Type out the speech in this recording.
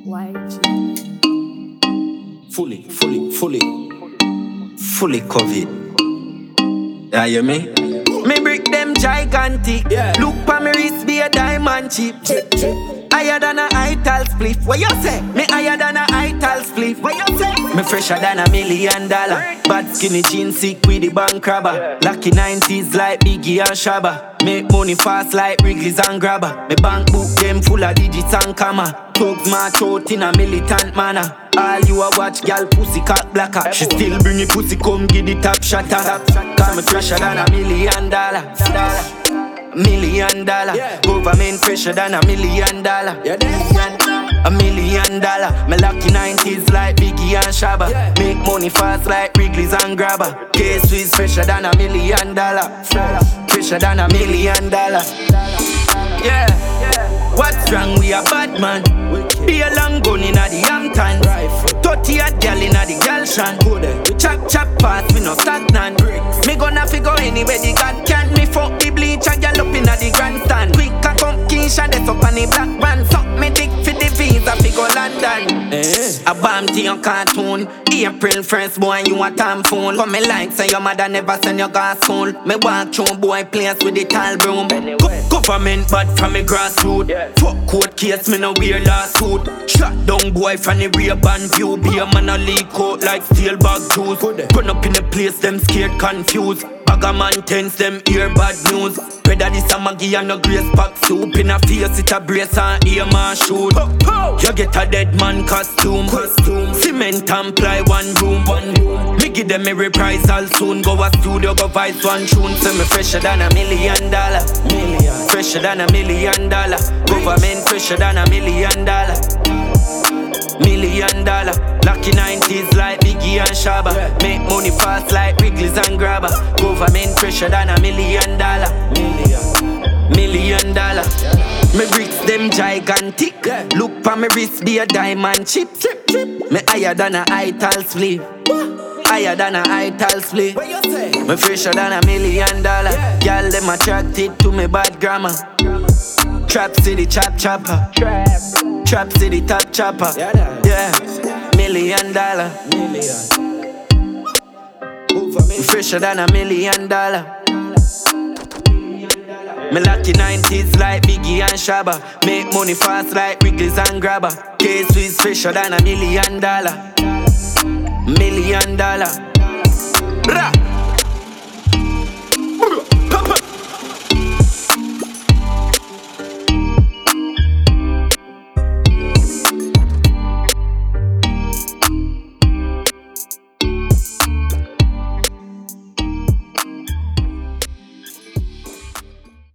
YG. Fully COVID. You hear me? Me brick them gigantic. Yeah. Look pa me wrist be a diamond chip. Higher than a Ital spliff. What you say? Me higher than a Ital spliff. What you say? Me fresher than $1 million. Bad skinny jeans sick with the bank robber. Lucky 90s like Biggie and Shabba. Make money fast like Wrigley's and Grabber. Me bank book them full of digits and comma. Thugs march out in a militant manner. All you a watch, gal pussy cock blacker. She still bring it pussy, come give the top shatter. Cause me fresher than $1 million. $1 million. Government fresher than $1 million. $1 million. Me lucky 90s like Biggie and Shabba. Make money fast like Wrigley's and Grabber. K-Swiss fresher than $1 million. Fresher than $1 million. Yeah. What's wrong? We a bad man. Be a long gun inna the Hampton. 30 a gal inna the gal shan. Chop chop pass, me no stagnant. Me gonna figure anywhere the God can. Me fuck the bleach and gal up inna the grandstand. Quick a come Keisha, that's up on the black van. Suck me dick for the visa, figure London. A bomb to your cartoon. April 1st, boy, you a damn phone. Come me like say your mother never send your gas school. Me walk through boy place with the tall broom. Government bad from me grassroots. Fuck court case, me no wear lawsuit. Shot down boy from the rear band view. Be a man a leak out like steel bag juice. Run up in the place, them scared, confused. Bag a man tense, them hear bad news. Whether this a Maggie and no grace pack soup. In a face, it a brace and aim and shoot. You get a dead man costume. Cement and ply one room. Me give them a reprisal soon. Go a studio, go vice one tune. Say me fresher than $1 million. Fresher than $1 million. Government fresher than $1 million. $1 million. Lucky 90s like Biggie and Shabba. Make money fast like Wrigley's and Grabber. Government fresher than $1 million. $1 million. Me bricks them gigantic. Look pa me wrist be a diamond chip. Me higher than a Ital split. Higher than a Ital split. Me fresher than $1 million. Girl them attracted to me bad grammar. Trap city chop chopper. Trap city top chopper. Yeah, $1 million. Me fresher than $1 million. Me lucky 90s like Biggie and Shabba. Make money fast like Wrigley's and Grabber. K-Swiss fresher than $1 million. $1 million. Rah!